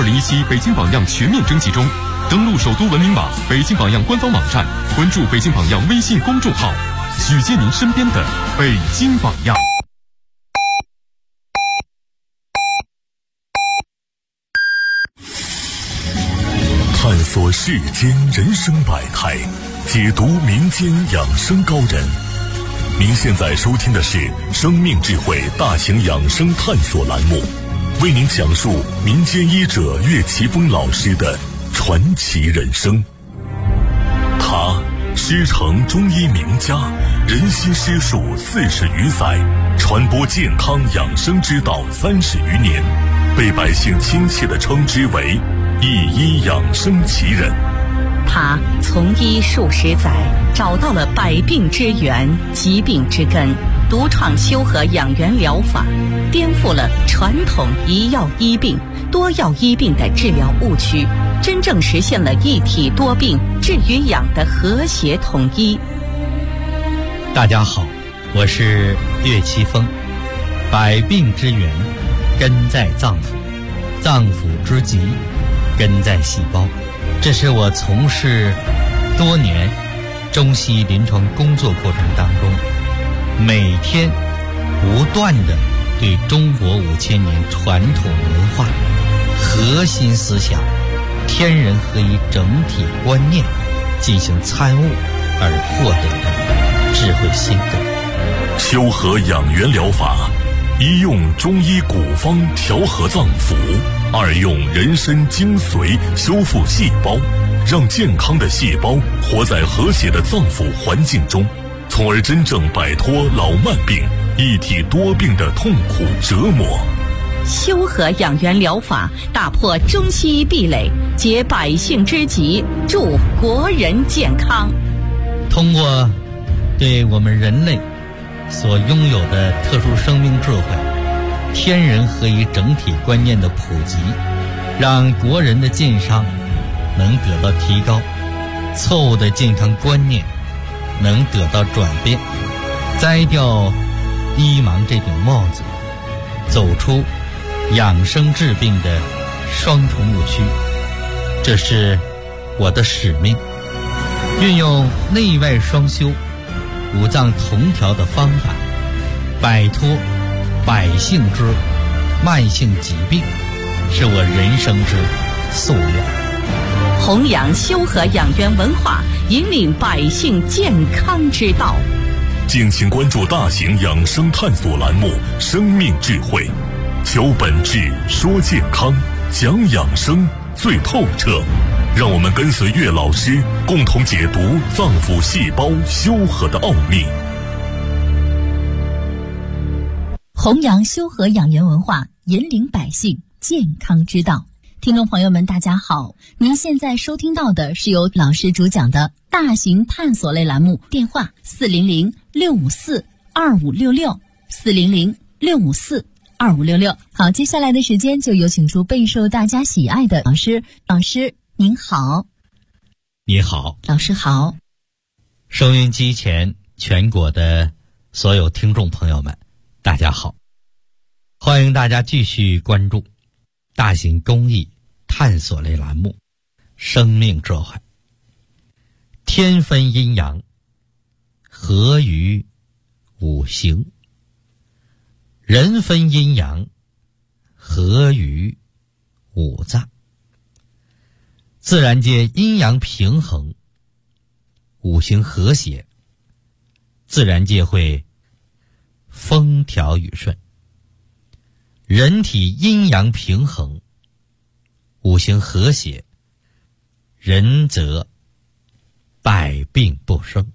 2017北京榜样全面征集中，登录首都文明网、北京榜样官方网站，关注北京榜样微信公众号，举荐您身边的北京榜样。 探索世间人生百态，解读民间养生高人。您现在收听的是生命智慧大型养生探索栏目，为您讲述民间医者岳奇峰老师的传奇人生。他师承中医名家，人心师术40余载，传播健康养生之道30余年，被百姓亲切地称之为一医养生奇人。 他从医数十载，找到了百病之源、疾病之根，独创修和养元疗法，颠覆了传统一药医病、多药医病的治疗误区，真正实现了一体多病、治与养的和谐统一。 大家好，我是岳奇峰。百病之源根在脏腑，脏腑之疾根在细胞。这是我从事多年中西医临床工作过程当中，每天不断地对中国5000年传统文化核心思想天人合一整体观念进行参悟而获得的智慧心得。 修和养元疗法，一用中医古方调和脏腑，二用人参精髓修复细胞，让健康的细胞活在和谐的脏腑环境中，从而真正摆脱老慢病、一体多病的痛苦折磨。 修和养元疗法打破中西医壁垒，解百姓之急，助国人健康。 通过对我们人类所拥有的特殊生命智慧、天人合一整体观念的普及，让国人的健康能得到提高，错误的健康观念能得到转变，摘掉医盲这顶帽子，走出养生治病的双重误区。这是我的使命，运用内外双修、五脏同调的方法，摆脱百姓之慢性疾病，是我人生之夙愿。 弘扬修和养元文化，引领百姓健康之道。 敬请关注大型养生探索栏目《生命智慧》，求本质，说健康，讲养生最透彻。让我们跟随岳老师，共同解读脏腑细胞修和的奥秘。 弘扬修和养元文化，引领百姓健康之道。听众朋友们大家好，您现在收听到的是由老师主讲的大型探索类栏目，电话400-654-2566 400-654-2566。好，接下来的时间就有请出备受大家喜爱的老师。老师您好。 你好。 老师好。 收音机前全国的所有听众朋友们大家好，欢迎大家继续关注大型公益探索类栏目《生命智慧》。天分阴阳，合于五行；人分阴阳，合于五脏。自然界阴阳平衡，五行和谐，自然界会风调雨顺。人体阴阳平衡，五行和谐，人则百病不生。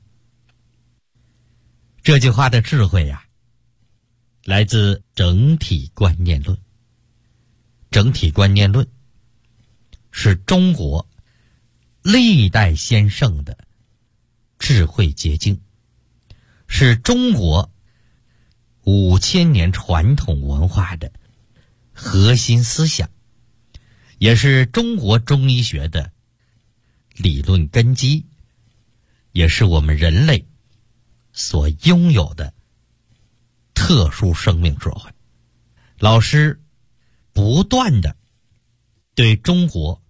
这句话的智慧呀，来自整体观念论。整体观念论是中国历代先圣的智慧结晶，是中国5000年传统文化的核心思想，也是中国中医学的理论根基，也是我们人类所拥有的特殊生命智慧。老师不断的对中国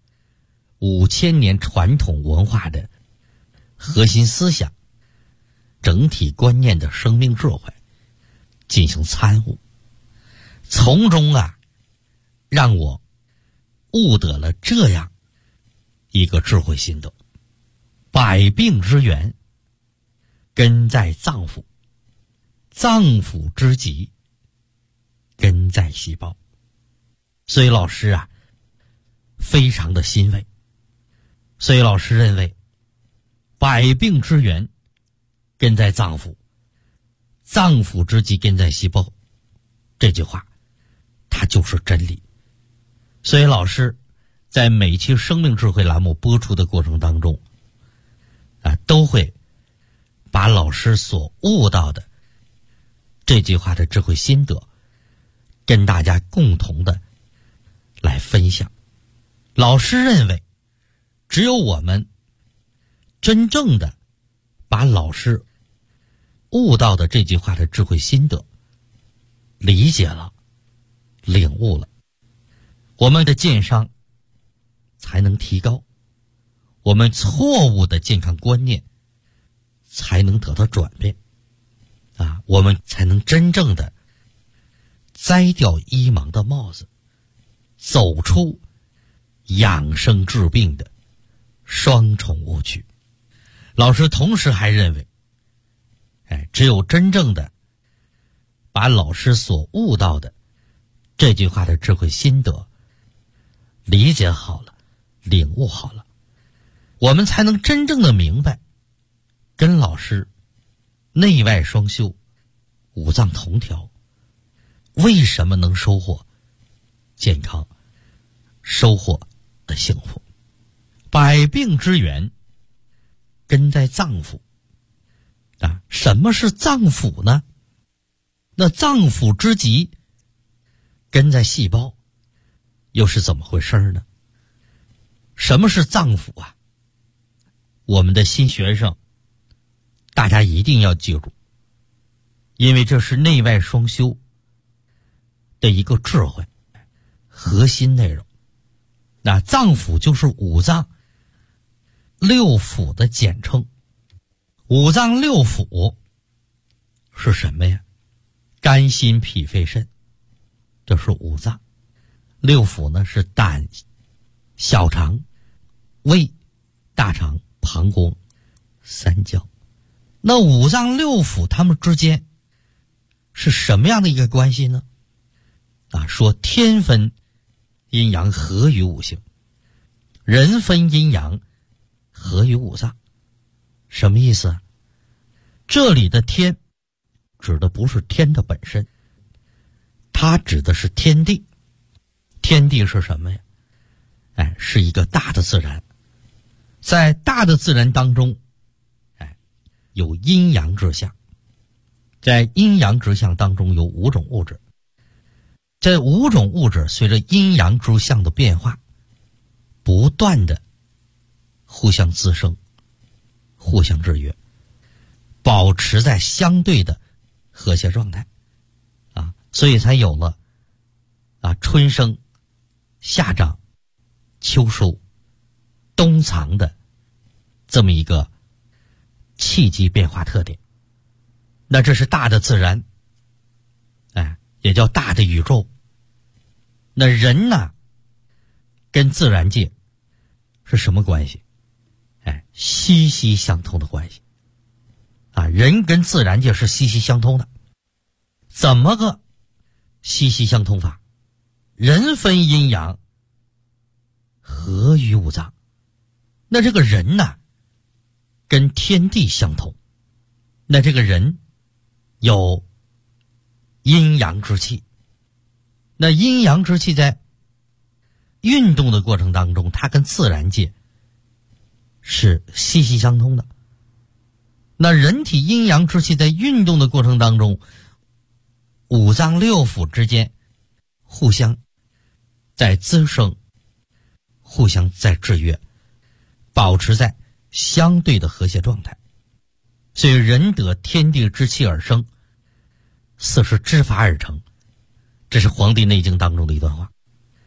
5000年传统文化的核心思想、整体观念的生命智慧进行参悟，从中让我悟得了这样一个智慧心得：百病之源根在脏腑，脏腑之疾根在细胞。所以老师非常的欣慰。所以老师认为，百病之源根在脏腑，脏腑之疾根在细胞，这句话它就是真理。所以老师在每期生命智慧栏目播出的过程当中都会把老师所悟到的这句话的智慧心得跟大家共同的来分享。老师认为，只有我们真正的把老师悟到的这句话的智慧心得理解了、领悟了，我们的健商才能提高，我们错误的健康观念才能得到转变我们才能真正的摘掉医盲的帽子，走出养生治病的双重误区。老师同时还认为，只有真正的把老师所悟到的这句话的智慧心得理解好了、领悟好了，我们才能真正的明白，跟老师内外双修、五脏同调，为什么能收获健康、收获的幸福。百病之源根在脏腑什么是脏腑呢？那脏腑之疾根在细胞，又是怎么回事呢？什么是脏腑我们的新学生大家一定要记住，因为这是内外双修的一个智慧核心内容。那脏腑就是五脏六腑的简称。五脏六腑是什么呀？肝心脾肺肾，这是五脏。六腑呢是胆、小肠、胃、大肠、膀胱、三焦。那五脏六腑它们之间是什么样的一个关系呢？说天分阴阳合于五行，人分阴阳合于五脏。什么意思这里的天指的不是天的本身，它指的是天地。天地是什么呀？是一个大的自然。在大的自然当中有阴阳之象，在阴阳之象当中有5种物质。这5种物质随着阴阳之象的变化不断的互相滋生、互相制约，保持在相对的和谐状态所以才有了春生、夏长、秋收、冬藏的这么一个气机变化特点。那这是大的自然也叫大的宇宙。那人呢跟自然界是什么关系？息息相通的关系人跟自然界是息息相通的。怎么个息息相通法？人分阴阳合于五脏。那这个人呢跟天地相通，那这个人有阴阳之气。那阴阳之气在运动的过程当中，它跟自然界是息息相通的。那人体阴阳之气在运动的过程当中，五脏六腑之间互相在滋生，互相在制约，保持在相对的和谐状态。所以人得天地之气而生，四时之法而成，这是《黄帝内经》当中的一段话。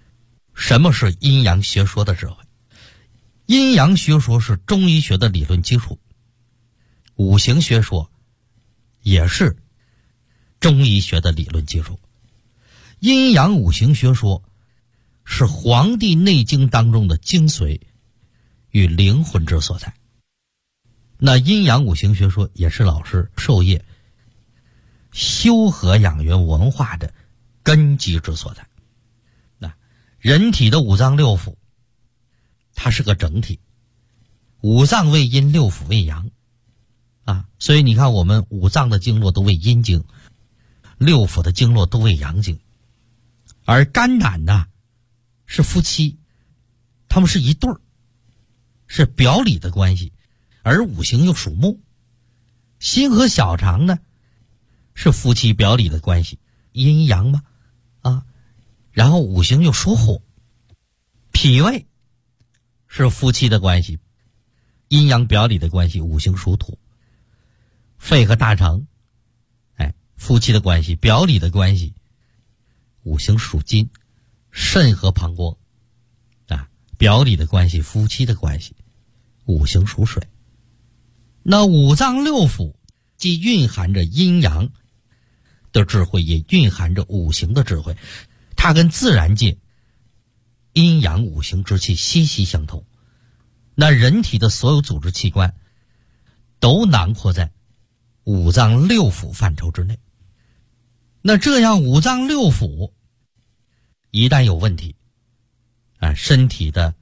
什么是阴阳学说的智慧？阴阳学说是中医学的理论基础，五行学说也是中医学的理论基础。阴阳五行学说是《黄帝内经》当中的精髓与灵魂之所在。那阴阳五行学说也是老师授业修和养元文化的根基之所在。那人体的五脏六腑它是个整体，五脏为阴，六腑为阳啊，所以你看我们五脏的经络都为阴经，六腑的经络都为阳经。而肝胆呢是夫妻，他们是一对儿，是表里的关系，而五行又属木。心和小肠呢是夫妻表里的关系，阴阳嘛啊，然后五行又属火。脾胃是夫妻的关系，阴阳表里的关系，五行属土。肺和大肠夫妻的关系，表里的关系，五行属金。肾和膀胱表里的关系，夫妻的关系，五行属水。那五脏六腑既蕴含着阴阳的智慧，也蕴含着五行的智慧，它跟自然界阴阳五行之气息息相通。那人体的所有组织器官都囊括在五脏六腑范畴之内。那这样五脏六腑一旦有问题身体的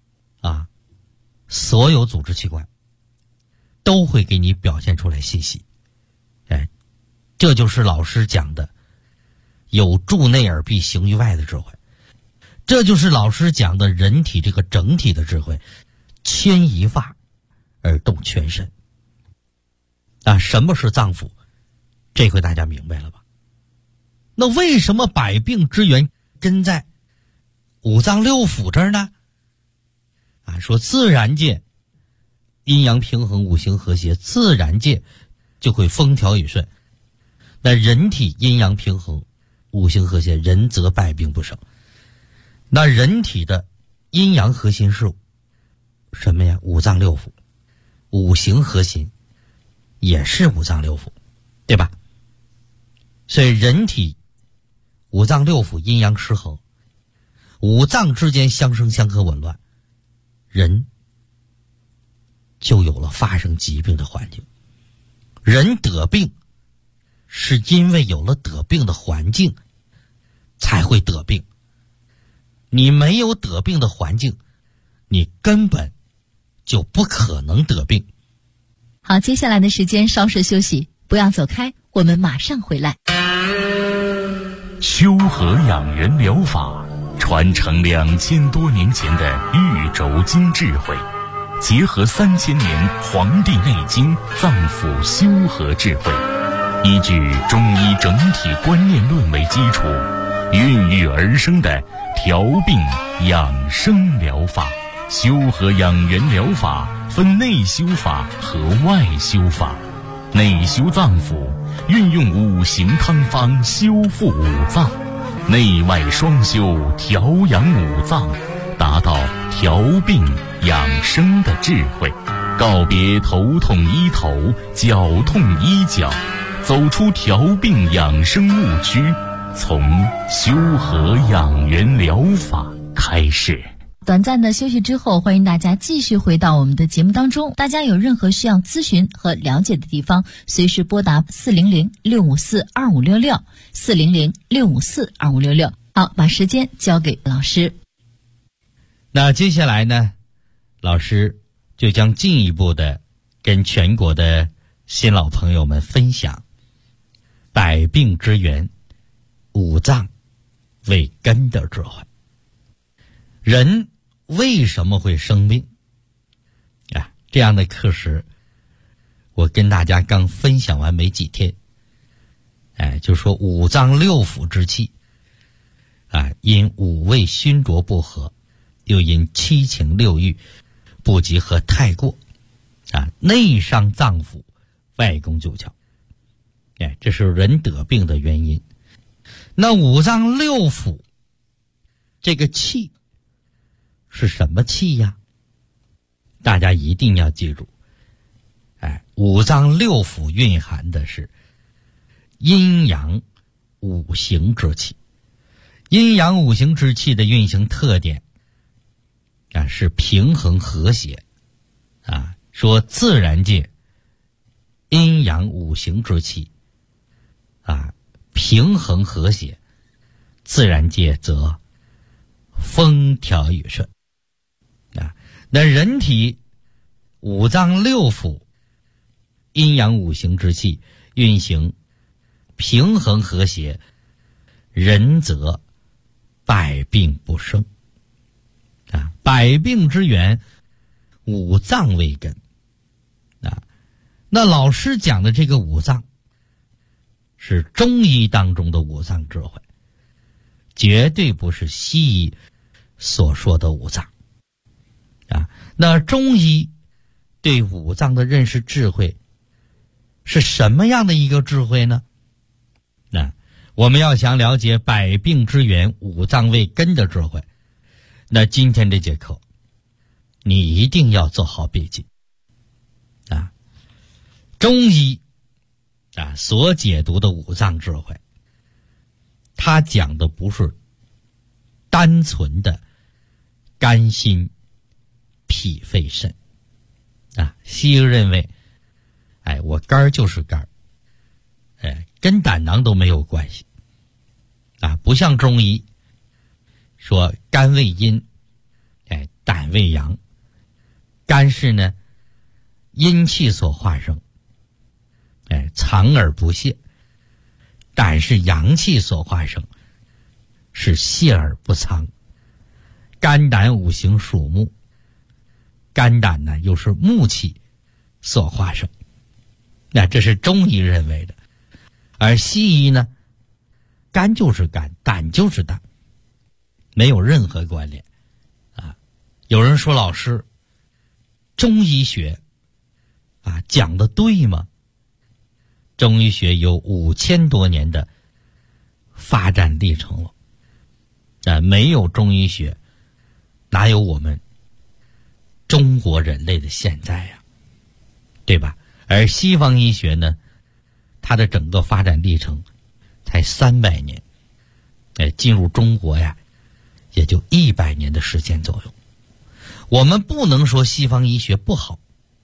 所有组织器官都会给你表现出来信息。这就是老师讲的有助内而必行于外的智慧，这就是老师讲的人体这个整体的智慧，牵一发而动全身。什么是脏腑？这回大家明白了吧？那为什么百病之源根在五脏六腑这儿呢？说自然界阴阳平衡，五行和谐，自然界就会风调雨顺。那人体阴阳平衡，五行和谐，人则百病不生。那人体的阴阳核心是什么呀？五脏六腑。五行核心也是五脏六腑，对吧？所以人体五脏六腑阴阳失衡，五脏之间相生相克紊乱，人就有了发生疾病的环境。人得病是因为有了得病的环境才会得病，你没有得病的环境，你根本就不可能得病。 好，接下来的时间稍事休息，不要走开，我们马上回来。 修和养元疗法传承2000多年前的玉轴经智慧，结合3000年《黄帝内经》脏腑修和智慧，依据中医整体观念论为基础，孕育而生的调病养生疗法。修和养元疗法分内修法和外修法。内修脏腑，运用五行汤方修复五脏，内外双修调养五脏，达到调病养生的智慧。告别头痛医头，脚痛医脚，走出调病养生误区，从修和养元疗法开始。 短暂的休息之后，欢迎大家继续回到我们的节目当中。大家有任何需要咨询和了解的地方，随时拨打400-654-2566 400-654-2566。好，把时间交给老师。 那接下来呢，老师就将进一步的跟全国的新老朋友们分享百病之源，五脏为根的智慧。人为什么会生病这样的课时我跟大家刚分享完没几天，就说五脏六腑之气因五味熏浊不和，又因七情六欲不及和太过内伤脏腑，外攻九窍，这是人得病的原因。那五脏六腑这个气是什么气呀？大家一定要记住，五脏六腑蕴含的是阴阳五行之气。阴阳五行之气的运行特点是平衡和谐说自然界阴阳五行之气平衡和谐，自然界则风调雨顺那人体五脏六腑阴阳五行之气运行平衡和谐，人则百病不生百病之源五脏为根那老师讲的这个五脏是中医当中的五脏智慧，绝对不是西医所说的五脏那中医对五脏的认识智慧是什么样的一个智慧呢？那我们要想了解百病之源五脏为根的智慧，那今天这节课你一定要做好笔记中医所解读的五脏智慧，它讲的不是单纯的肝心脾肺肾西医认为我肝儿就是肝儿跟胆囊都没有关系不像中医说肝为阴胆为阳，肝是呢阴气所化生藏而不泄，胆是阳气所化生，是泄而不藏。肝胆五行属木，肝胆呢又是木气所化生，那这是中医认为的。而西医呢，肝就是肝，胆就是胆，没有任何关联有人说老师，中医学讲的对吗？中医学有5000多年的发展历程了没有中医学哪有我们中国人类的现在呀，对吧？而西方医学呢，它的整个发展历程才300年进入中国呀也就100年的时间左右。我们不能说西方医学不好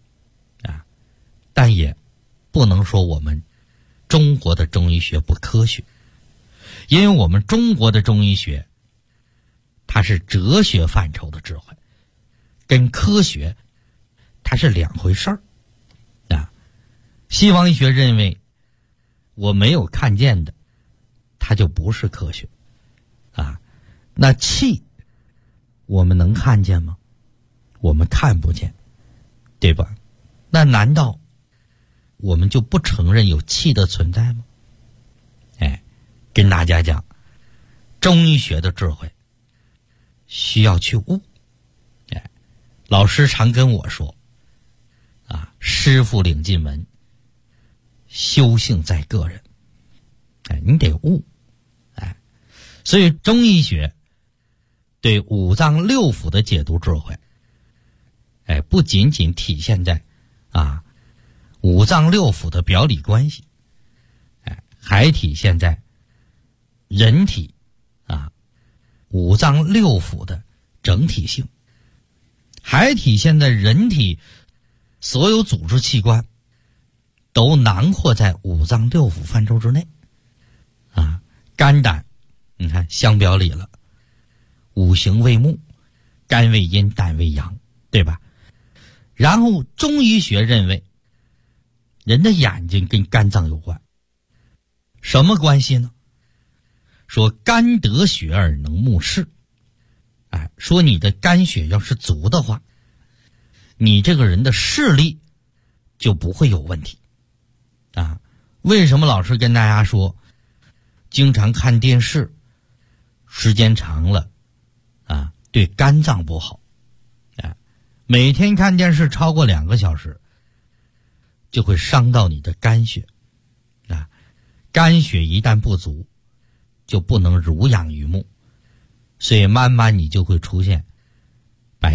但也不能说我们中国的中医学不科学，因为我们中国的中医学它是哲学范畴的智慧，跟科学它是两回事儿西方医学认为我没有看见的它就不是科学那气我们能看见吗？我们看不见，对吧？那难道我们就不承认有气的存在吗？跟大家讲，中医学的智慧需要去悟老师常跟我说师傅领进门，修行在个人你得悟所以中医学对五脏六腑的解读智慧不仅仅体现在五脏六腑的表里关系还体现在人体五脏六腑的整体性，还体现在人体所有组织器官都囊括在五脏六腑范畴之内肝胆你看相表里了，五行为木，肝为阴，胆为阳，对吧？然后中医学认为人的眼睛跟肝脏有关，什么关系呢？说肝得血而能目视说你的肝血要是足的话，你这个人的视力就不会有问题为什么老师跟大家说经常看电视时间长了对肝脏不好每天看电视超过2个小时就会伤到你的肝血肝血一旦不足就不能濡养于目，所以慢慢你就会出现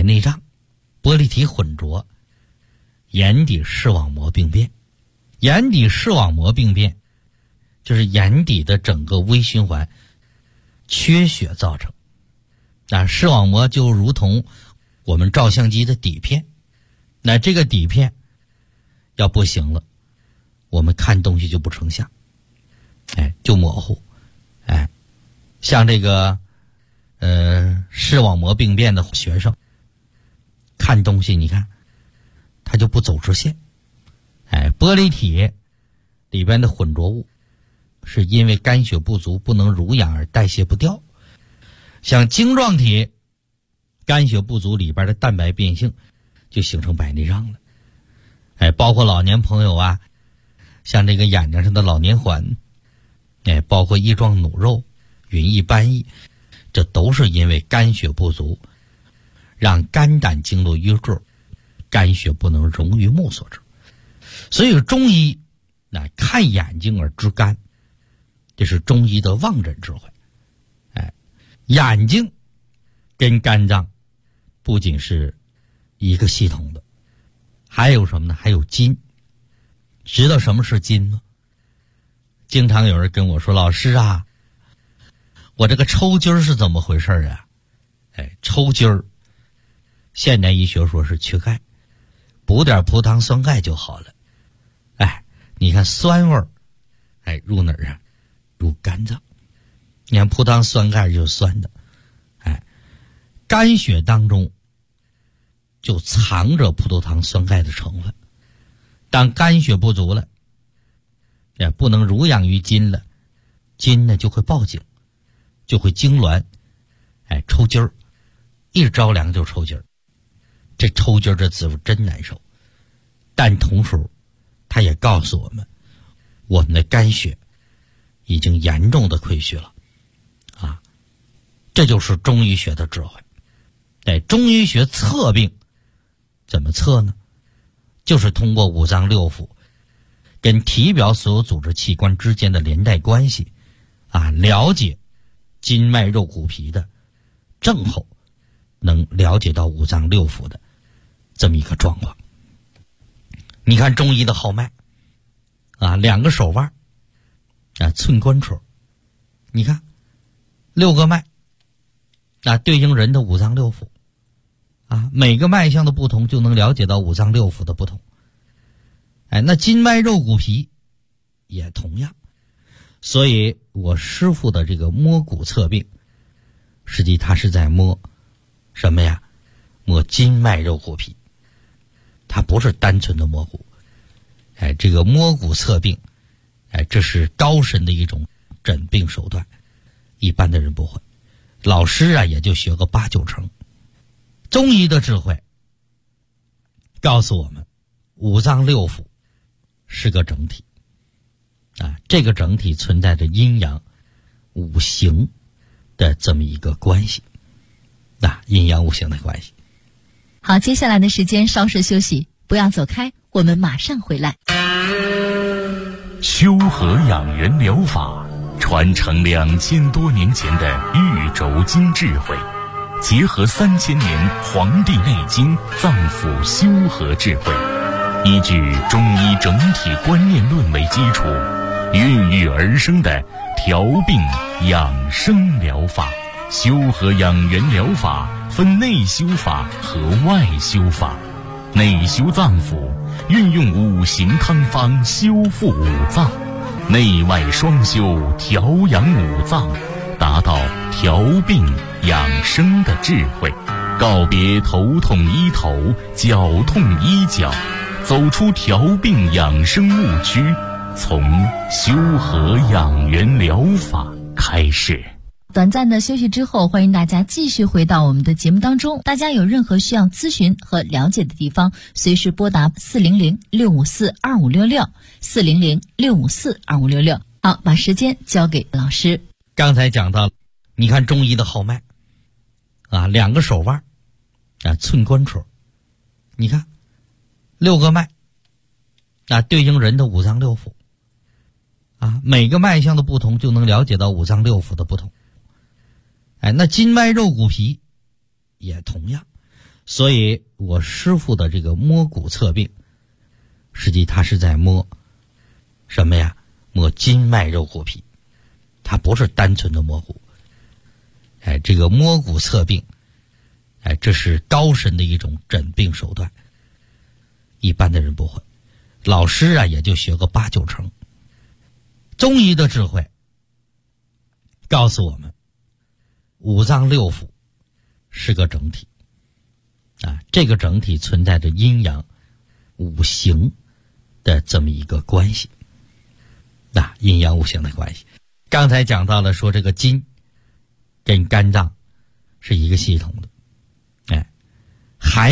内障，玻璃体混浊，眼底视网膜病变。眼底视网膜病变就是眼底的整个微循环缺血造成。视网膜就如同我们照相机的底片，那这个底片要不行了，我们看东西就不成像，就模糊。像这个视网膜病变的学生看东西，你看他就不走直线。玻璃体里边的混浊物是因为肝血不足不能濡养而代谢不掉。像晶状体肝血不足里边的蛋白变性就形成白内障了。包括老年朋友啊，像这个眼睛上的老年环，包括翼状弩肉、云翳斑翳，这都是因为肝血不足，让肝胆经络淤滞，肝血不能溶于目所致。所以中医看眼睛而知肝，这是中医的望诊智慧。眼睛跟肝脏不仅是一个系统的，还有什么呢？还有筋。知道什么是筋吗？经常有人跟我说，老师啊，我这个抽筋是怎么回事啊？抽筋儿，现代医学说是缺钙，补点葡糖酸钙就好了。你看酸味儿，入哪儿啊？入肝脏。你看葡糖酸钙就是酸的，肝血当中就藏着葡萄糖酸钙的成分。当肝血不足了，也不能濡养于筋了，筋呢就会报警，就会痉挛，抽筋儿，一着凉就抽筋儿。这抽筋儿这滋味真难受，但同时它也告诉我们，我们的肝血已经严重的亏虚了这就是中医学的智慧。中医学测病怎么测呢？就是通过五脏六腑跟体表所有组织器官之间的连带关系了解筋脉肉骨皮的症候，能了解到五脏六腑的这么一个状况。你看中医的号脉两个手腕寸关处，你看6个脉对应人的五脏六腑每个脉象的不同就能了解到五脏六腑的不同。那筋脉肉骨皮也同样。所以我师父的这个摸骨测病，实际他是在摸什么呀？摸筋脉肉骨皮，它不是单纯的摸骨。这个摸骨测病，这是高深的一种诊病手段，一般的人不会。老师也就学个8、9成。中医的智慧告诉我们，五脏六腑是个整体这个整体存在着阴阳五行的这么一个关系阴阳五行的关系。 好，接下来的时间稍事休息，不要走开，我们马上回来。 修和养元疗法传承2000多年前的玉轴经智慧，结合3000年《黄帝内经》脏腑修和智慧，依据中医整体观念论为基础，孕育而生的调病养生疗法。修和养元疗法分内修法和外修法。内修脏腑，运用5行汤方修复五脏，内外双修调养五脏，达到调病养生的智慧。告别头痛医头，脚痛医脚，走出调病养生误区，从修和养元疗法开始。 短暂的休息之后，欢迎大家继续回到我们的节目当中。大家有任何需要咨询和了解的地方，随时拨打400-654-2566 400-654-2566。好，把时间交给老师。 刚才讲到，你看中医的号脉2个手腕寸关处，你看6个脉对应人的五脏六腑每个脉象的不同就能了解到五脏六腑的不同。那筋脉肉骨皮也同样。 所以我师父的这个摸骨测病，实际他是在摸什么呀？摸筋脉肉骨皮，它不是单纯的摸骨。这个摸骨测病，这是高深的一种诊病手段，一般的人不会。老师啊，也就学个8、9成。中医的智慧告诉我们，五脏六腑是个整体啊，这个整体存在着阴阳五行的这么一个关系啊，阴阳五行的关系。刚才讲到了说这个筋跟肝脏是一个系统的，还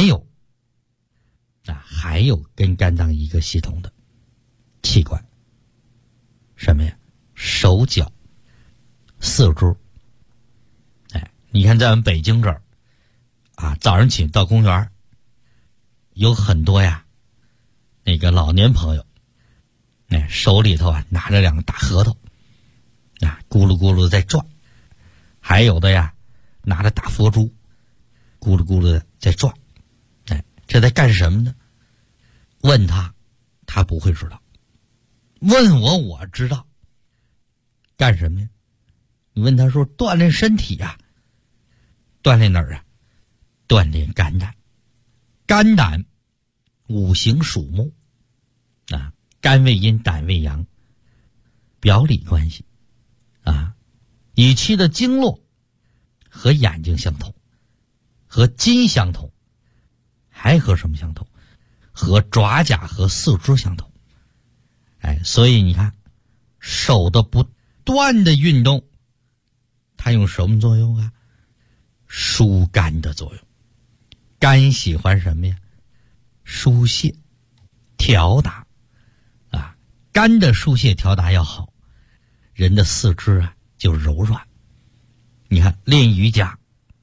有跟肝脏一个系统的器官，什么呀？手脚四肢。你看在我们北京这儿啊，早上起到公园有很多呀那个老年朋友，手里头啊拿着2个大核桃啊，咕噜咕噜在转，还有的呀拿着大佛珠咕噜咕噜的在转，这在干什么呢？问他不会知道，问我知道。干什么呀？你问他说锻炼身体呀，锻炼哪儿啊？锻炼肝胆。肝胆五行属木啊，肝为阴，胆为阳，表里关系啊。以其的经络和眼睛相同，和筋相同，还和什么相同？和爪甲和四肢相同。所以你看手的不断的运动，它用什么作用啊？疏肝的作用。肝喜欢什么呀？疏泄调达啊，肝的疏泄调达要好，人的四肢啊就柔软。你看练瑜伽，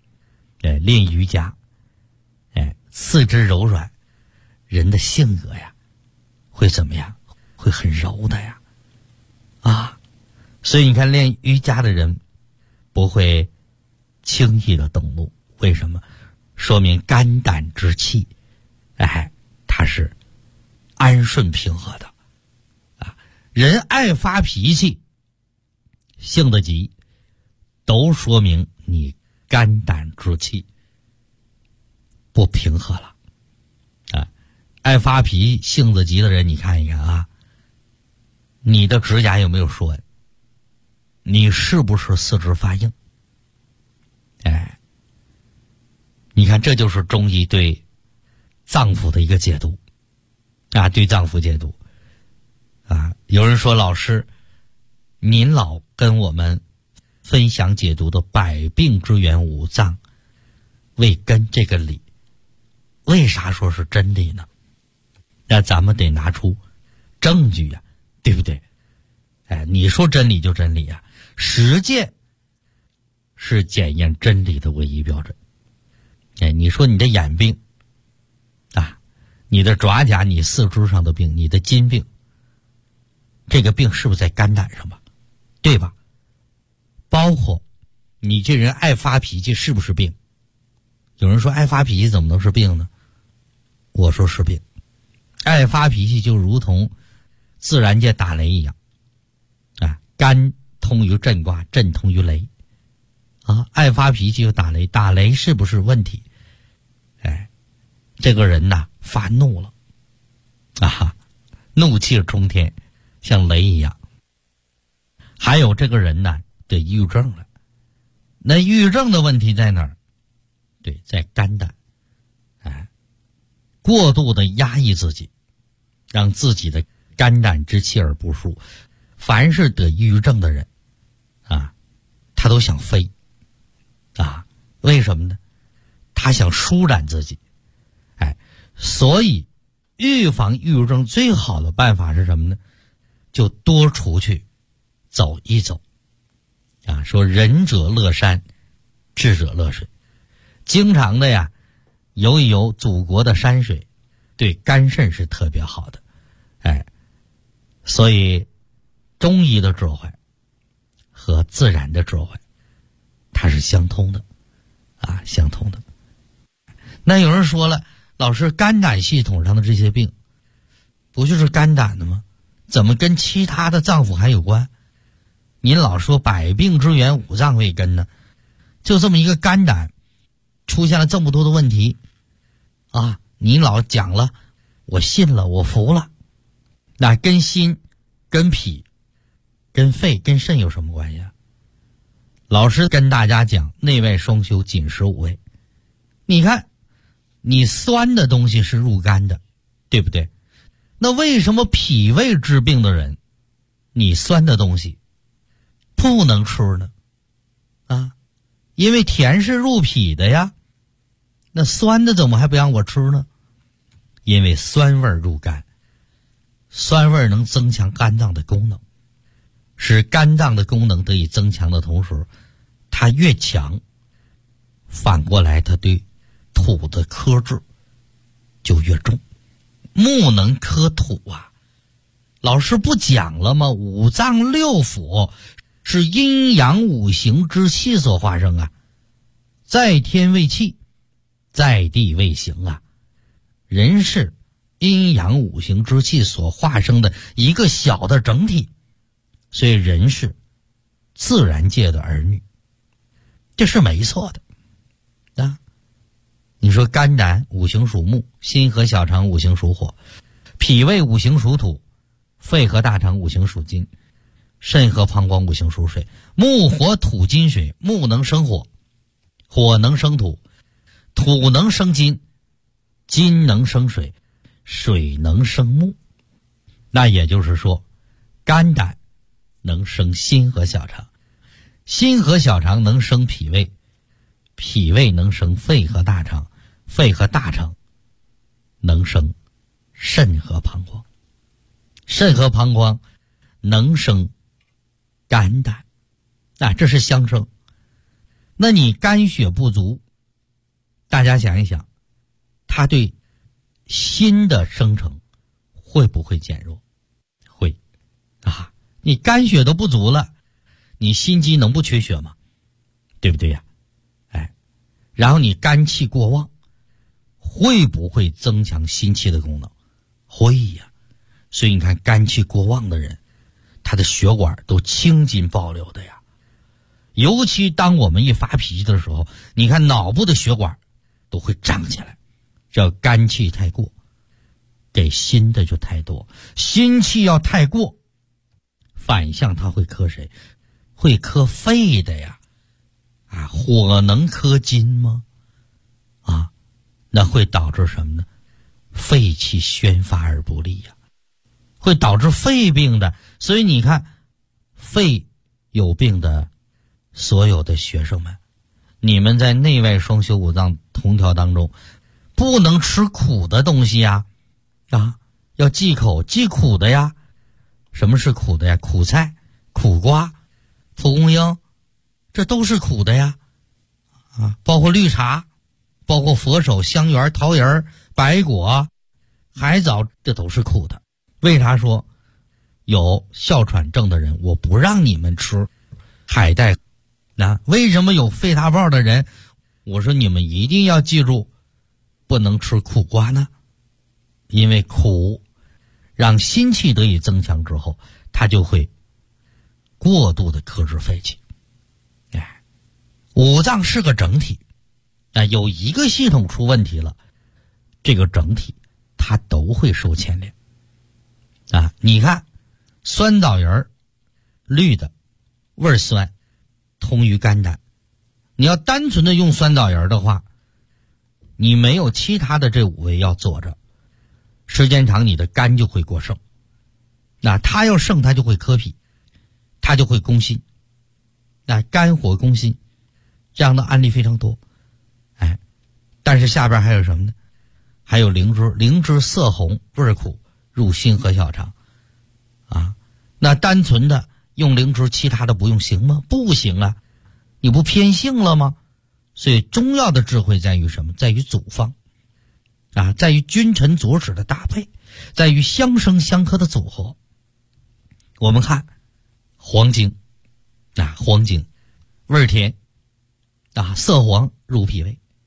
四肢柔软，人的性格呀会怎么样？会很柔的呀啊！所以你看练瑜伽的人不会轻易的动怒，为什么？说明肝胆之气它是安顺平和的啊。人爱发脾气，性子急，都说明你肝胆之气不平和了啊。爱发脾气性子急的人，你看一看啊，你的指甲有没有说纹？你是不是四肢发硬？你看这就是中医对脏腑的一个解读啊，对脏腑解读啊。有人说老师您老跟我们分享解读的百病之源五脏为根这个理，为啥说是真理呢？那咱们得拿出证据呀，对不对？你说真理就真理啊，实践是检验真理的唯一标准。你说你的眼病啊，你的爪甲，你四肢上的病，你的筋病，这个病是不是在肝胆上吧？对吧？包括你这人爱发脾气是不是病？有人说爱发脾气怎么能是病呢？我说是病。爱发脾气就如同自然界打雷一样啊，肝通于震卦，震通于雷啊，爱发脾气就打雷，打雷是不是问题？这个人呐发怒了啊，怒气冲天，像雷一样。还有这个人呢得抑郁症了，那抑郁症的问题在哪儿？对，在肝胆。过度的压抑自己，让自己的肝胆之气而不舒。凡是得抑郁症的人啊，他都想飞啊，为什么呢？他想舒展自己。所以预防抑郁症最好的办法是什么呢？就多出去走一走啊。说仁者乐山，智者乐水，经常的呀游一游祖国的山水，对肝肾是特别好的。所以中医的智慧和自然的智慧它是相通的啊，相通的。 那有人说了，老师，肝胆系统上的这些病不就是肝胆的吗？怎么跟其他的脏腑还有关？您老说百病之源五脏未根呢，就这么一个肝胆出现了这么多的问题啊！您老讲了，我信了，我服了。那跟心、跟脾、跟肺、跟肾有什么关系啊？老师跟大家讲，内外双修，紧实五味。你看，你酸的东西是入肝的，对不对？那为什么脾胃治病的人，你酸的东西不能吃呢？啊，因为甜是入脾的呀，那酸的怎么还不让我吃呢？因为酸味入肝，酸味能增强肝脏的功能，使肝脏的功能得以增强的同时，它越强，反过来它对土的克制就越重。木能克土啊，老师不讲了吗？五脏六腑是阴阳五行之气所化生啊，在天为气，在地为形啊。人是阴阳五行之气所化生的一个小的整体，所以人是自然界的儿女，这是没错的啊。你说肝胆五行属木，心和小肠五行属火，脾胃五行属土，肺和大肠五行属金，肾和膀胱五行属水。木火土金水，木能生火，火能生土，土能生金，金能生水，水能生木。那也就是说，肝胆能生心和小肠，心和小肠能生脾胃，脾胃能生肺和大肠，肺和大肠能生肾和膀胱，肾和膀胱能生肝胆，这是相生。那你肝血不足，大家想一想，它对心的生成会不会减弱？会啊！你肝血都不足了，你心肌能不缺血吗？对不对呀？然后你肝气过旺，会不会增强心气的功能？会呀。所以你看肝气过旺的人，他的血管都青筋暴流的呀。尤其当我们一发脾气的时候，你看脑部的血管都会胀起来，这肝气太过，给心的就太多。心气要太过，反向它会克谁？会克肺的呀。火能克金吗？那会导致什么呢？肺气宣发而不利呀，会导致肺病的。所以你看，肺有病的所有的学生们，你们在内外双修五脏同调当中，不能吃苦的东西呀，要忌口，忌苦的呀。什么是苦的呀？苦菜、苦瓜、蒲公英，这都是苦的呀。包括绿茶，包括佛手、香橼、桃仁、白果、海藻，这都是苦的。为啥说有哮喘症的人我不让你们吃海带？为什么有肺大泡的人我说你们一定要记住不能吃苦瓜呢？因为苦让心气得以增强之后，它就会过度的克制肺气。五脏是个整体，有一个系统出问题了，这个整体它都会受牵连。你看酸枣仁绿的，味酸，通于肝胆。你要单纯的用酸枣仁的话，你没有其他的这五味要佐着，时间长你的肝就会过剩。它要剩，它就会克脾，它就会攻心。肝火攻心，这样的案例非常多。但是下边还有什么呢？还有灵芝，灵芝色红味苦，入心和小肠。那单纯的用灵芝，其他的不用行吗？不行啊，你不偏性了吗？所以中药的智慧在于什么？在于组方在于君臣佐使的搭配，在于相生相克的组合。我们看黄精，黄精味甜色黄，入脾胃。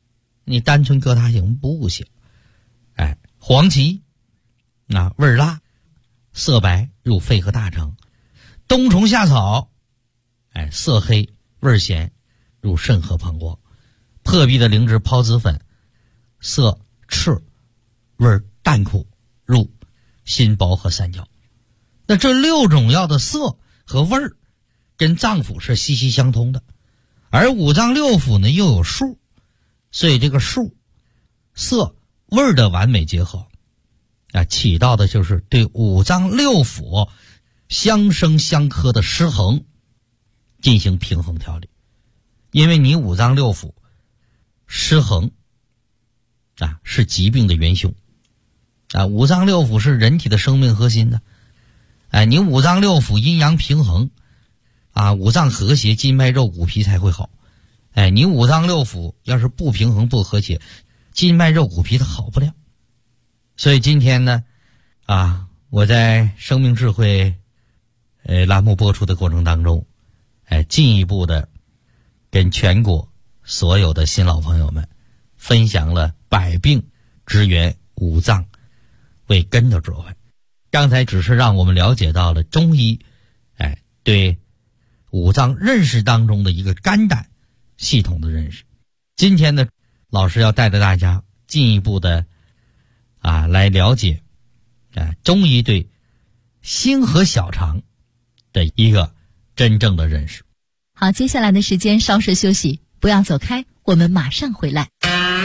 你单纯搁它行不行？黄芪味儿辣，色白入肺和大肠；冬虫夏草色黑味儿咸，入肾和膀胱；破壁的灵芝孢子粉，色赤味儿淡苦，入心包和三焦。那这6种药的色和味儿跟脏腑是息息相通的，而五脏六腑呢又有数，所以这个数色味儿的完美结合起到的就是对五脏六腑相生相克的失衡进行平衡调理。因为你五脏六腑失衡是疾病的元凶五脏六腑是人体的生命核心的你五脏六腑阴阳平衡五脏和谐，筋脉肉骨皮才会好你五脏六腑要是不平衡不和谐，筋脉肉骨皮它好不了。所以今天呢我在生命智慧栏目播出的过程当中进一步的跟全国所有的新老朋友们分享了百病之源五脏为根的智慧。刚才只是让我们了解到了中医对五脏认识当中的一个肝胆系统的认识。今天呢，老师要带着大家进一步的来了解中医对心和小肠的一个真正的认识。 好，接下来的时间稍事休息，不要走开，我们马上回来。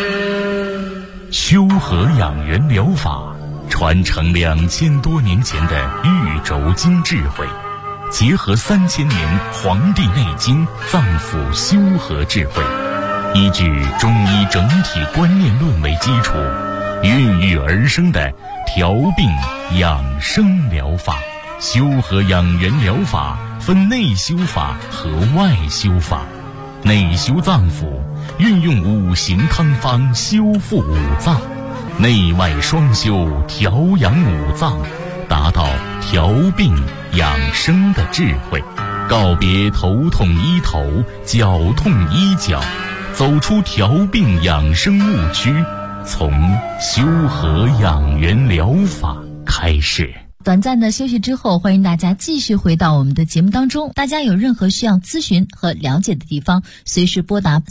修和养元疗法传承2000多年前的玉轴经智慧，结合3000年《黄帝内经》脏腑修和智慧，依据中医整体观念论为基础，孕育而生的调病养生疗法。修和养元疗法分内修法和外修法。内修脏腑，运用5行汤方修复五脏，内外双修调养五脏，达到调病养生的智慧。告别头痛医头，脚痛医脚，走出调病养生误区，从修和养元疗法开始。 短暂的休息之后，欢迎大家继续回到我们的节目当中。大家有任何需要咨询和了解的地方，随时拨打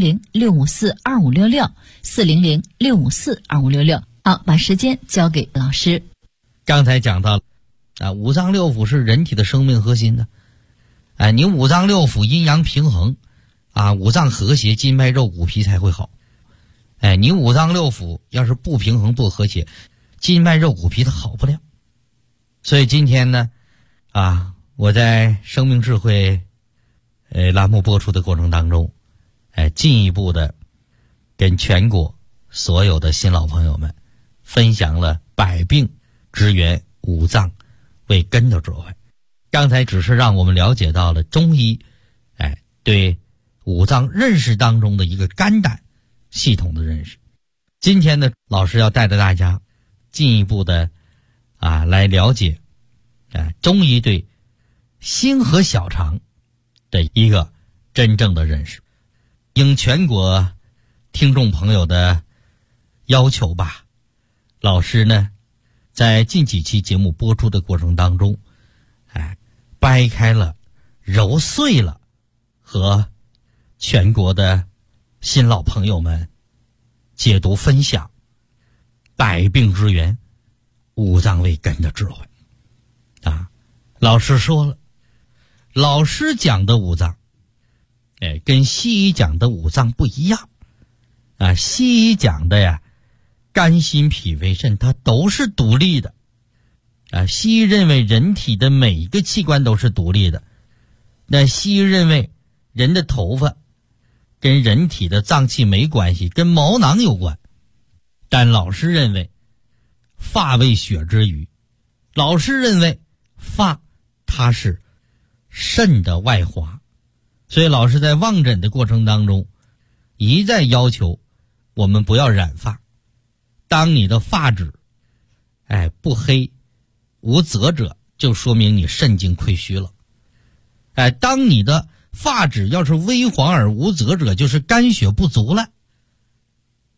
400-654-2566 400-654-2566。好，把时间交给老师。 刚才讲到五脏六腑是人体的生命核心的你五脏六腑阴阳平衡五脏和谐，筋脉肉骨皮才会好你五脏六腑要是不平衡不和谐，筋脉肉骨皮它好不了。所以今天呢我在生命智慧栏目播出的过程当中进一步的跟全国所有的新老朋友们分享了百病之源五脏为根的智慧。刚才只是让我们了解到了中医对五脏认识当中的一个肝胆系统的认识。今天呢，老师要带着大家进一步的来了解中医对心和小肠的一个真正的认识。应全国听众朋友的要求吧，老师呢在近几期节目播出的过程当中掰开了揉碎了和全国的新老朋友们解读分享百病之源五脏为根的智慧老师说了，老师讲的五脏跟西医讲的五脏不一样西医讲的肝心脾肺肾它都是独立的西医认为人体的每一个器官都是独立的，那西医认为人的头发跟人体的脏器没关系，跟毛囊有关。但老师认为发为血之余，老师认为发它是肾的外化，所以老师在望诊的过程当中一再要求我们不要染发。当你的发质不黑无泽者，就说明你肾经亏虚了当你的发质要是微黄而无泽者，就是肝血不足了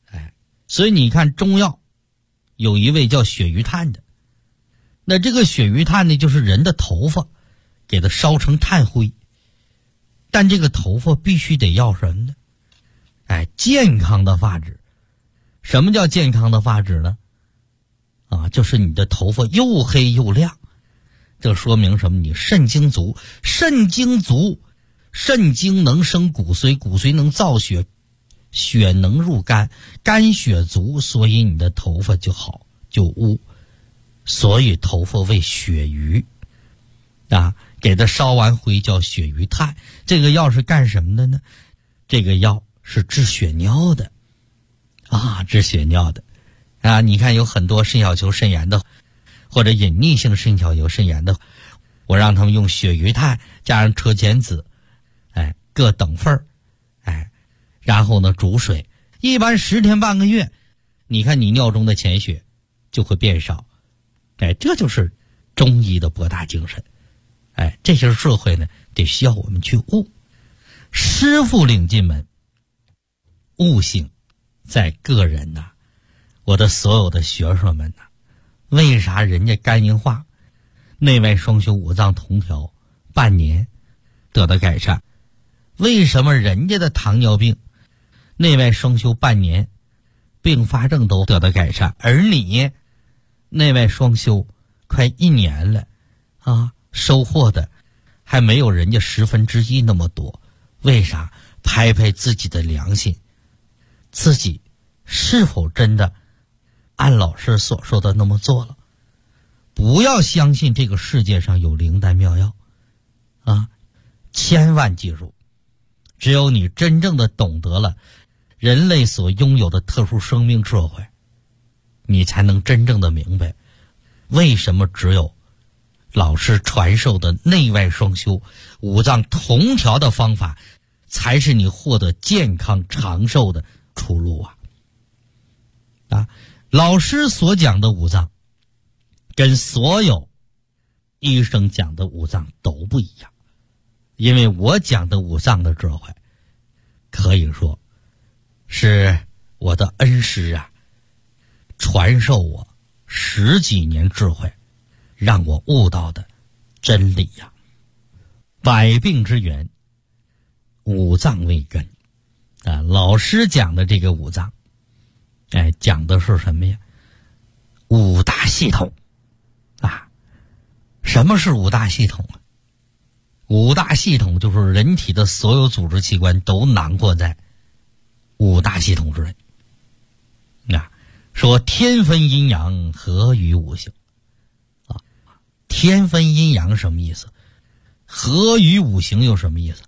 所以你看中药有一味叫鳕鱼炭的，那这个鳕鱼炭呢，就是人的头发给它烧成炭灰，但这个头发必须得要什么呢？健康的发质。什么叫健康的发质呢？就是你的头发又黑又亮，这说明什么？你肾精足，肾精足，肾精能生骨髓，骨髓能造血，血能入肝，肝血足，所以你的头发就好就乌，所以头发为鳕鱼给它烧完灰叫鳕鱼炭。这个药是干什么的呢？这个药是治血尿的治血尿的你看有很多肾小球肾炎的或者隐匿性肾小球肾炎的，我让他们用鳕鱼炭加上车前子各等份然后呢煮水，一般10天半个月，你看你尿中的潜血就会变少。这就是中医的博大精深。这些智慧呢得需要我们去悟。师傅领进门，悟性在个人我的所有的学生们为啥人家肝硬化内外双修五脏同调半年得到改善？为什么人家的糖尿病内外双修半年并发症都得到改善，而你内外双修快1年了收获的还没有人家1/10那么多？为啥？拍拍自己的良心，自己是否真的按老师所说的那么做了？不要相信这个世界上有灵丹妙药千万记住，只有你真正的懂得了人类所拥有的特殊生命智慧，你才能真正的明白为什么只有老师传授的内外双修五脏同调的方法才是你获得健康长寿的出路老师所讲的五脏跟所有医生讲的五脏都不一样，因为我讲的五脏的智慧可以说是我的恩师传授我10几年智慧，让我悟到的真理百病之源，五脏为根老师讲的这个五脏讲的是什么呀？五大系统什么是五大系统五大系统就是人体的所有组织器官都囊括在五大系统之内说天分阴阳合于五行天分阴阳什么意思？合于五行又什么意思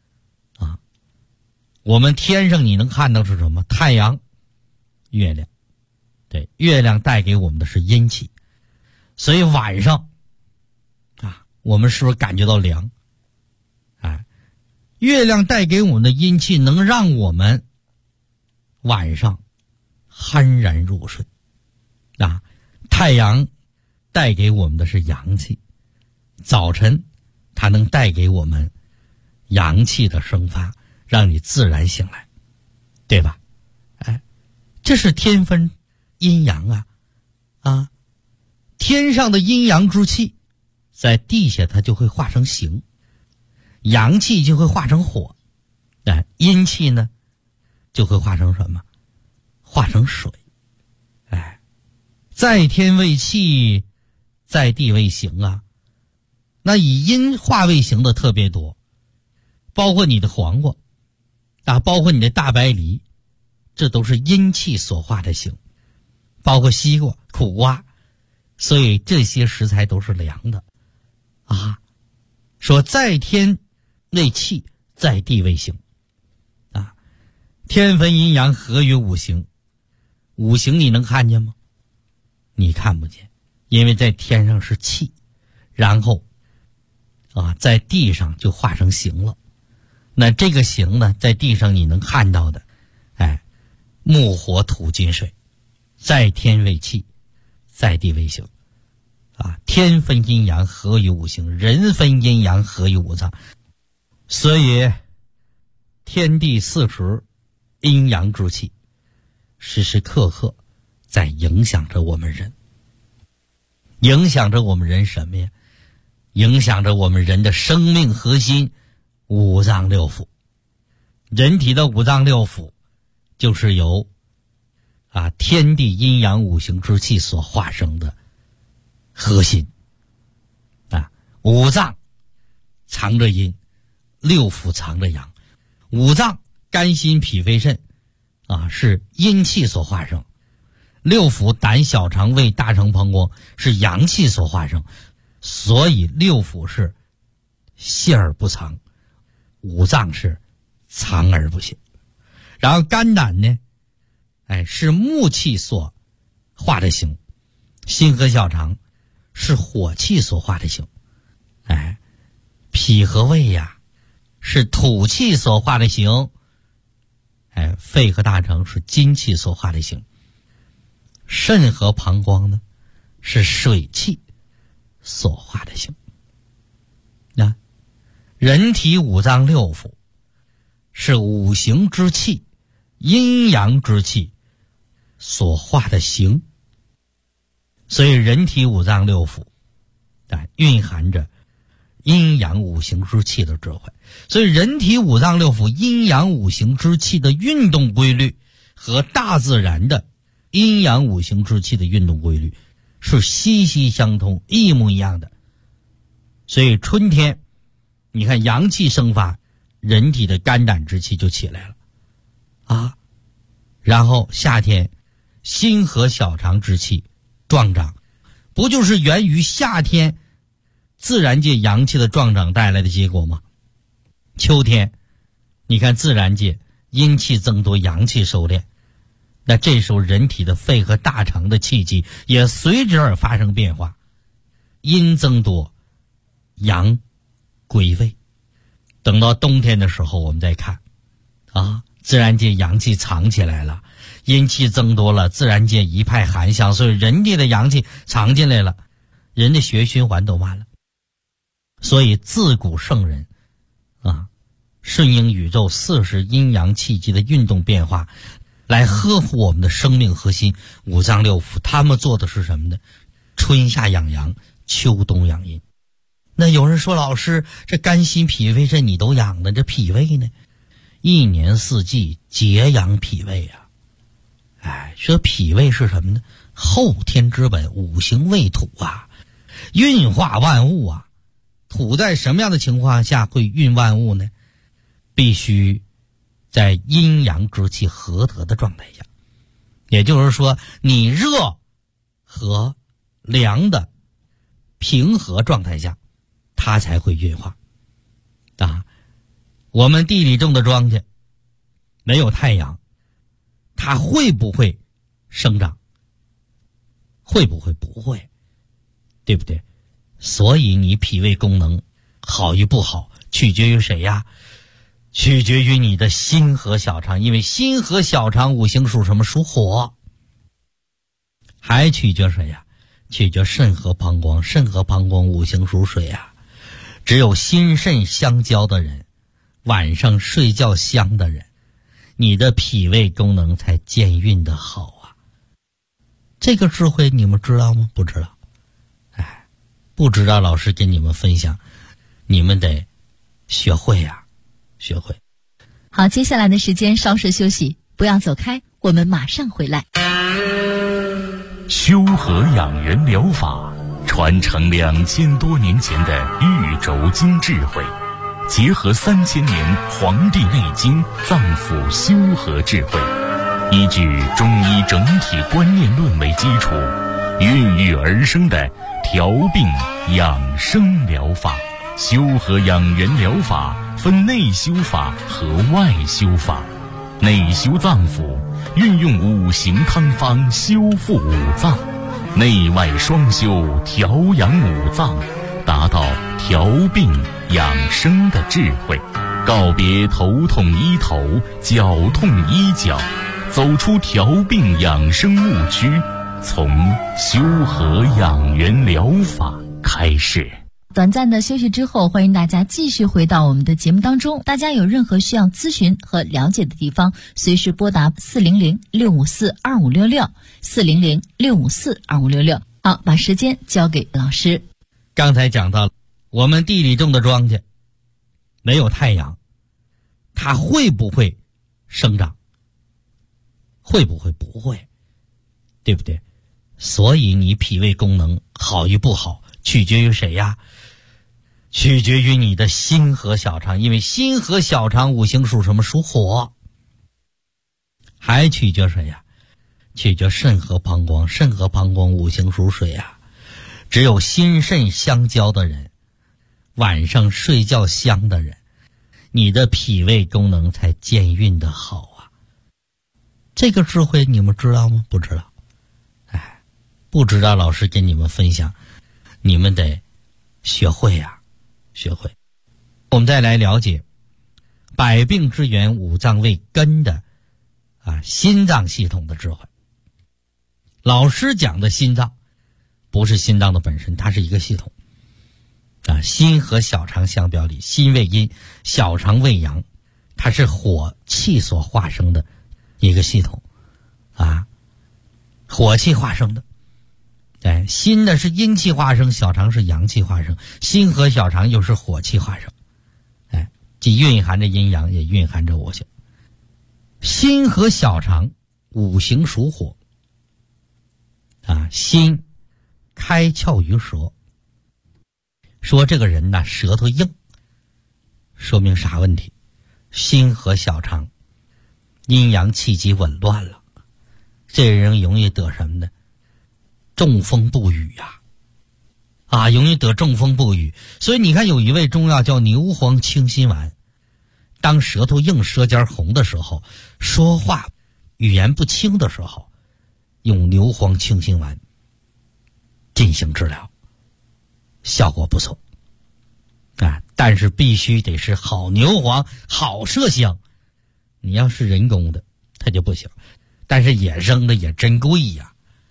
我们天上你能看到是什么？太阳、月亮。对，月亮带给我们的是阴气，所以晚上我们是不是感觉到凉？月亮带给我们的阴气能让我们晚上酣然入睡太阳带给我们的是阳气，早晨它能带给我们阳气的生发，让你自然醒来，对吧？这是天分阴阳天上的阴阳之气在地下它就会化成形，阳气就会化成火，阴气呢就会化成什么？化成水。在天为气，在地为形那以阴化为形的特别多，包括你的黄瓜包括你的大白梨，这都是阴气所化的形，包括西瓜、苦瓜，所以这些食材都是凉的说在天为气，在地为形天分阴阳合于五行。五行你能看见吗？你看不见，因为在天上是气，然后在地上就化成形了。那这个形呢，在地上你能看到的木火土金水，在天为气，在地为形天分阴阳合于五行，人分阴阳合于五脏。所以天地40阴阳之气时时刻刻在影响着我们人。影响着我们人什么呀？影响着我们人的生命核心五脏六腑。人体的五脏六腑就是由天地阴阳五行之气所化生的核心。五脏藏着阴，六腑藏着阳。五脏肝心脾肺肾是阴气所化生，六腑胆小肠胃大肠膀胱是阳气所化生，所以六腑是泄而不藏，五脏是藏而不泄。然后肝胆呢是木气所化的形，心和小肠是火气所化的形，脾和胃是土气所化的形，肺和大肠是金气所化的形，肾和膀胱呢是水气所化的形。人体五脏六腑是五行之气阴阳之气所化的形，所以人体五脏六腑蕴含着阴阳五行之气的智慧。所以人体五脏六腑阴阳五行之气的运动规律和大自然的阴阳五行之气的运动规律是息息相通，一模一样的。所以春天你看阳气生发，人体的肝胆之气就起来了然后夏天心和小肠之气壮长，不就是源于夏天自然界阳气的壮长带来的结果吗？秋天你看自然界阴气增多，阳气收敛，那这时候人体的肺和大肠的气机也随之而发生变化，阴增多，阳归位。等到冬天的时候我们再看自然界阳气藏起来了，阴气增多了，自然界一派寒香，所以人体的阳气藏进来了，人的血液循环都慢了。所以自古圣人顺应宇宙40阴阳气机的运动变化，来呵护我们的生命核心五脏六腑。他们做的是什么呢？春夏养阳，秋冬养阴。那有人说，老师，这肝心脾肺肾你都养了，这脾胃呢？一年四季节养脾胃说脾胃是什么呢？后天之本，五行为土运化万物土在什么样的情况下会运万物呢？必须在阴阳之气合得的状态下，也就是说你热和凉的平和状态下，它才会运化我们地里种的庄稼没有太阳，它会不会生长？会不会？不会，对不对？所以你脾胃功能好与不好取决于谁取决于你的心和小肠，因为心和小肠五行属什么？属火。还取决谁取决肾和膀胱，肾和膀胱五行属水只有心肾相交的人，晚上睡觉香的人，你的脾胃功能才健运的好这个智慧你们知道吗？不知道。不知道，老师跟你们分享，你们得学会学会。 好，接下来的时间稍事休息，不要走开，我们马上回来。 修和养元疗法传承2000多年前的玉轴经智慧，结合3000年《黄帝内经》脏腑修和智慧，依据中医整体观念论为基础，孕育而生的调病养生疗法。修和养元疗法分内修法和外修法。内修脏腑，运用五行汤方修复五脏，内外双修调养五脏，达到调病养生的智慧。告别头痛医头，脚痛医脚，走出调病养生误区，从修和养元疗法开始。 短暂的休息之后，欢迎大家继续回到我们的节目当中。大家有任何需要咨询和了解的地方，随时拨打400-654-2566，400-654-2566。好，把时间交给老师。 刚才讲到了，我们地里种的庄稼没有太阳，它会不会生长？会不会？不会，对不对？所以你脾胃功能好与不好，取决于谁呀？取决于你的心和小肠，因为心和小肠五行属什么？属火。还取决谁呀？取决肾和膀胱，肾和膀胱五行属水呀。只有心肾相交的人，晚上睡觉香的人，你的脾胃功能才健运的好啊。这个智慧你们知道吗？不知道。不知道，老师跟你们分享，你们得学会呀，学会。我们再来了解百病之源五脏为根的心脏系统的智慧。老师讲的心脏不是心脏的本身，它是一个系统心和小肠相表里，心为阴，小肠为阳，它是火气所化生的一个系统火气化生的。心呢是阴气化生，小肠是阳气化生，心和小肠又是火气化生，既蕴含着阴阳，也蕴含着五行。心和小肠五行属火心开窍于舌，说这个人呢舌头硬，说明啥问题？心和小肠阴阳气机紊乱了，这人容易得什么呢？中风不语容易得中风不语。所以你看有一味中药叫牛黄清心丸，当舌头硬舌尖红的时候，说话语言不清的时候，用牛黄清心丸进行治疗，效果不错但是必须得是好牛黄，好麝香。你要是人工的它就不行，但是野生的也真贵呀。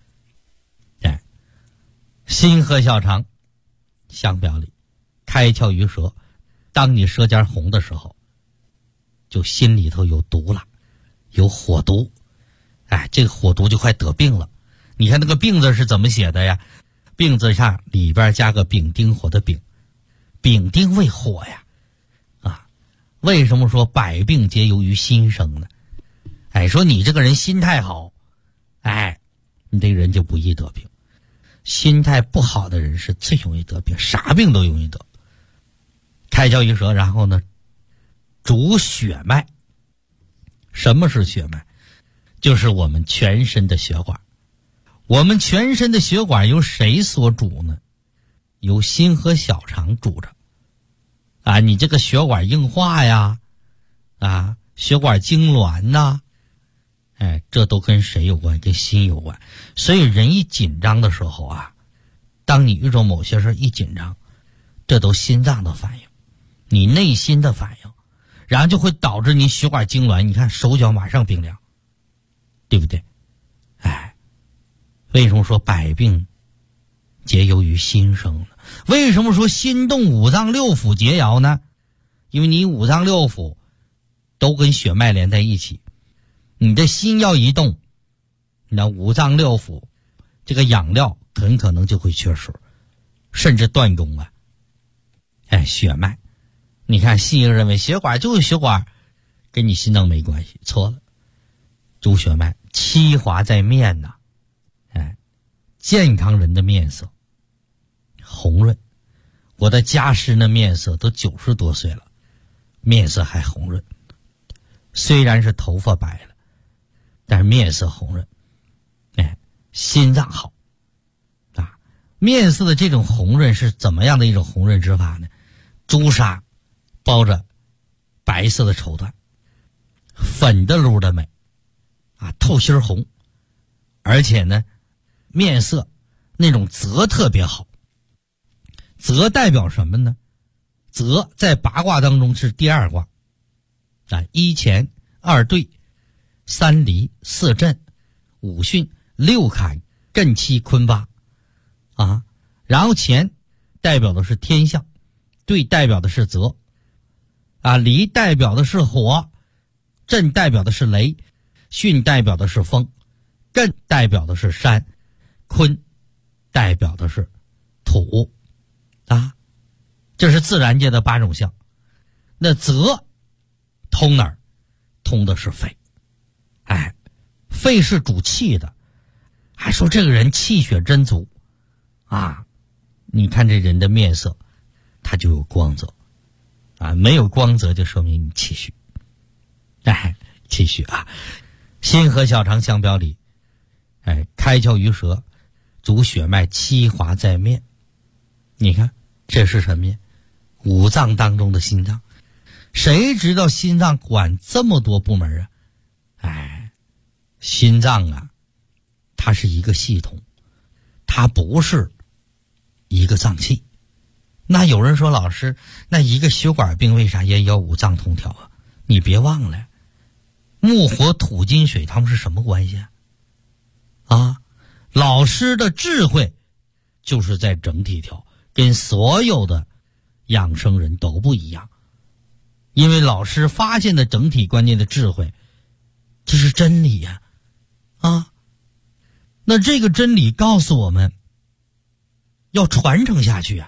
心和小肠相表里，开窍于舌，当你舌尖红的时候，就心里头有毒了，有火毒，这个火毒就快得病了。你看那个病字是怎么写的呀？病字上里边加个丙丁火的丙，丙丁为火呀为什么说百病皆由于心生呢？说你这个人心态好，你这个人就不易得病。心态不好的人是最容易得病，啥病都容易得。开窍于舌，然后呢主血脉。什么是血脉？就是我们全身的血管。我们全身的血管由谁所主呢？由心和小肠主着你这个血管硬化呀血管痉挛呐这都跟谁有关？跟心有关。所以人一紧张的时候当你遇到某些事一紧张，这都心脏的反应，你内心的反应，然后就会导致你血管痉挛，你看手脚马上冰凉，对不对？为什么说百病皆由于心生呢？为什么说心动五脏六腑皆摇呢？因为你五脏六腑都跟血脉连在一起，你的心要一动，那五脏六腑这个养料很可能就会缺失，甚至断供血脉。你看西医认为血管就是血管，跟你心脏没关系，错了。主血脉，七华在面健康人的面色红润，我的家师的面色都90多岁了，面色还红润，虽然是头发白了，但是面色红润。心脏好面色的这种红润是怎么样的一种红润之法呢？朱砂包着白色的绸缎，粉的噜的美透心红，而且呢面色那种泽特别好。泽代表什么呢？泽在八卦当中是第二卦一乾二兑三离四震五巽六坎艮七坤八然后乾代表的是天象，兑代表的是泽，离代表的是火，震代表的是雷，巽代表的是风，艮代表的是山，坤代表的是土这是自然界的8种象。那泽通哪儿？通的是肺。肺是主气的，还说这个人气血真足你看这人的面色，他就有光泽没有光泽就说明你气虚。气虚心和小肠相表里，开窍于舌，主血脉七华在面。你看这是什么呀？五脏当中的心脏。谁知道心脏管这么多部门心脏它是一个系统，它不是一个脏器。那有人说，老师，那一个血管病为啥也要五脏通调你别忘了，木火土金水他们是什么关系老师的智慧就是在整体调，跟所有的养生人都不一样。因为老师发现的整体观念的智慧，这是真理那这个真理告诉我们要传承下去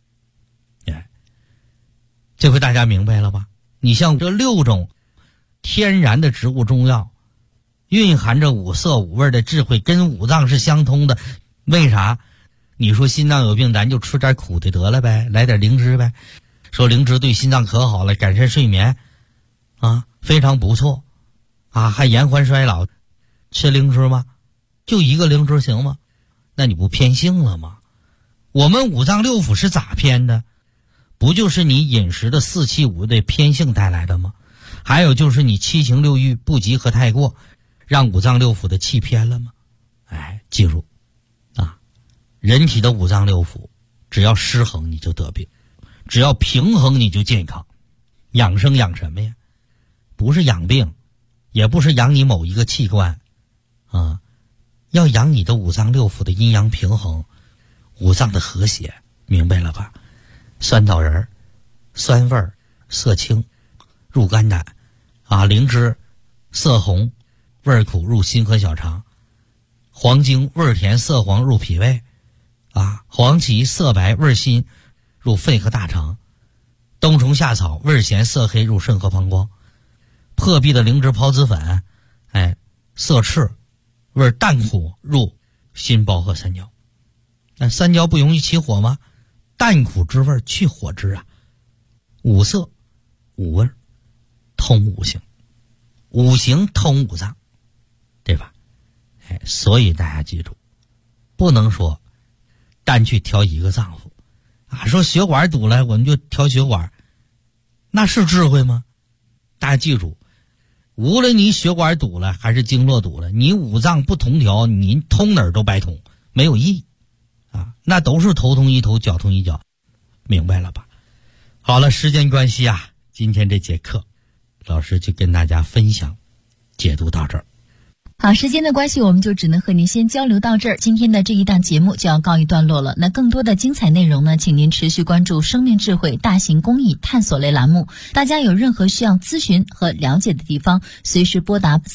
这回大家明白了吧？你像这6种天然的植物中药，蕴含着五色五味的智慧，跟五脏是相通的。为啥？你说心脏有病，咱就吃点苦的得了呗，来点灵芝呗。说灵芝对心脏可好了，改善睡眠非常不错还延缓衰老。吃灵芝吗？就一个灵芝行吗？那你不偏性了吗？我们五脏六腑是咋偏的？不就是你饮食的4气5味的偏性带来的吗？还有就是你7情6欲不及和太过，让五脏六腑的气偏了吗？记住人体的五脏六腑只要失衡你就得病，只要平衡你就健康。养生养什么呀？不是养病，也不是养你某一个器官要养你的五脏六腑的阴阳平衡，五脏的和谐，明白了吧？酸枣仁酸味色清入肝胆灵芝色红味苦入心和小肠，黄精味甜色黄入脾胃黄芪色白味辛入肺和大肠，冬虫夏草味咸色黑入肾和膀胱，破壁的灵芝孢子粉色赤味淡苦入心包和三焦。那三焦不容易起火吗？淡苦之味去火之五色五味通五行，五行通五脏，对吧？所以大家记住，不能说单去调一个脏腑说血管堵了我们就调血管，那是智慧吗？大家记住，无论你血管堵了还是经络堵了，你五脏不同调，你通哪儿都白通，没有意义那都是头痛医头，脚痛医脚，明白了吧？好了，时间关系今天这节课老师就跟大家分享解读到这儿。 好，时间的关系，我们就只能和您先交流到这儿。今天的这一档节目就要告一段落了。那更多的精彩内容呢，请您持续关注生命智慧大型公益探索类栏目。大家有任何需要咨询和了解的地方，随时拨打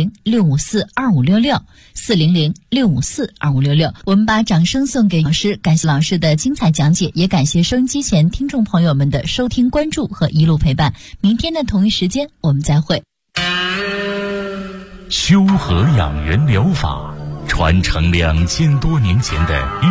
400-654-2566 400-654-2566。我们把掌声送给老师，感谢老师的精彩讲解，也感谢收音机前听众朋友们的收听关注和一路陪伴。明天的同一时间我们再会。 修和养元疗法传承2000多年前的